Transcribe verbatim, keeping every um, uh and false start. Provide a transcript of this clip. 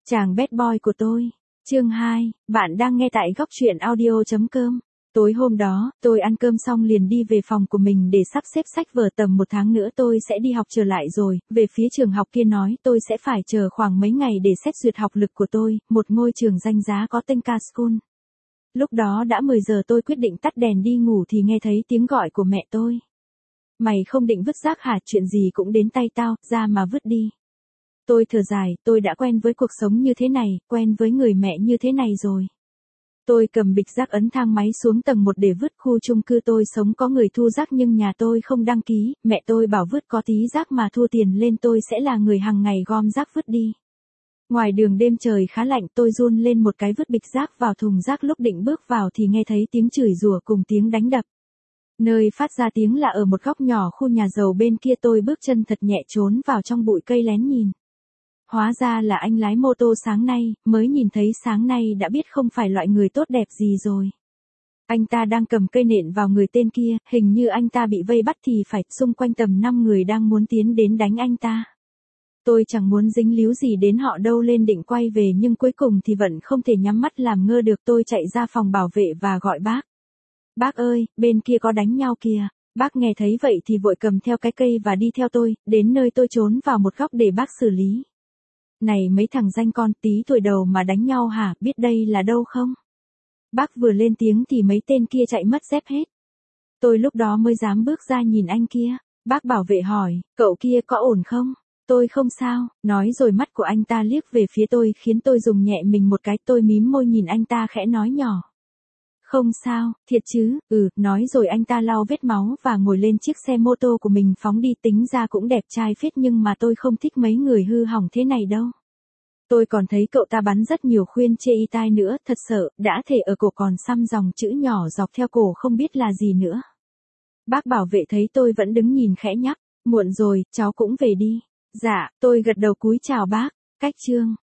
Chàng bad boy của tôi. Chương hai, bạn đang nghe tại góc truyện audio chấm com. Tối hôm đó, tôi ăn cơm xong liền đi về phòng của mình để sắp xếp sách vở, tầm một tháng nữa tôi sẽ đi học trở lại rồi. Về phía trường học kia nói tôi sẽ phải chờ khoảng mấy ngày để xét duyệt học lực của tôi, một ngôi trường danh giá có tên Ca School. Lúc đó đã mười giờ, tôi quyết định tắt đèn đi ngủ thì nghe thấy tiếng gọi của mẹ tôi. Mày không định vứt rác hả? Chuyện gì cũng đến tay tao, ra mà vứt đi. Tôi thở dài, tôi đã quen với cuộc sống như thế này, quen với người mẹ như thế này rồi. Tôi cầm bịch rác ấn thang máy xuống tầng một để vứt. Khu chung cư tôi sống có người thu rác nhưng nhà tôi không đăng ký, mẹ tôi bảo vứt có tí rác mà thu tiền lên tôi sẽ là người hàng ngày gom rác vứt đi. Ngoài đường đêm trời khá lạnh, tôi run lên một cái vứt bịch rác vào thùng rác, lúc định bước vào thì nghe thấy tiếng chửi rủa cùng tiếng đánh đập. Nơi phát ra tiếng là ở một góc nhỏ khu nhà giàu bên kia. Tôi bước chân thật nhẹ trốn vào trong bụi cây lén nhìn. Hóa ra là anh lái mô tô sáng nay, mới nhìn thấy sáng nay đã biết không phải loại người tốt đẹp gì rồi. Anh ta đang cầm cây nện vào người tên kia, hình như anh ta bị vây bắt thì phải, xung quanh tầm năm người đang muốn tiến đến đánh anh ta. Tôi chẳng muốn dính líu gì đến họ đâu, lên định quay về nhưng cuối cùng thì vẫn không thể nhắm mắt làm ngơ được. Tôi chạy ra phòng bảo vệ và gọi bác. Bác ơi, bên kia có đánh nhau kìa. Bác nghe thấy vậy thì vội cầm theo cái cây và đi theo tôi, đến nơi tôi trốn vào một góc để bác xử lý. Này mấy thằng danh con, tí tuổi đầu mà đánh nhau hả, biết đây là đâu không? Bác vừa lên tiếng thì mấy tên kia chạy mất dép hết. Tôi lúc đó mới dám bước ra nhìn anh kia. Bác bảo vệ hỏi, cậu kia có ổn không? Tôi không sao, nói rồi mắt của anh ta liếc về phía tôi khiến tôi dùng nhẹ mình một cái. Tôi mím môi nhìn anh ta khẽ nói nhỏ. Không sao, thiệt chứ? Ừ, nói rồi anh ta lau vết máu và ngồi lên chiếc xe mô tô của mình phóng đi. Tính ra cũng đẹp trai phết nhưng mà tôi không thích mấy người hư hỏng thế này đâu. Tôi còn thấy cậu ta bắn rất nhiều khuyên chê y tai nữa, thật sợ, đã thể ở cổ còn xăm dòng chữ nhỏ dọc theo cổ không biết là gì nữa. Bác bảo vệ thấy tôi vẫn đứng nhìn khẽ nhắc, muộn rồi, cháu cũng về đi. Dạ, tôi gật đầu cúi chào bác. Cách chương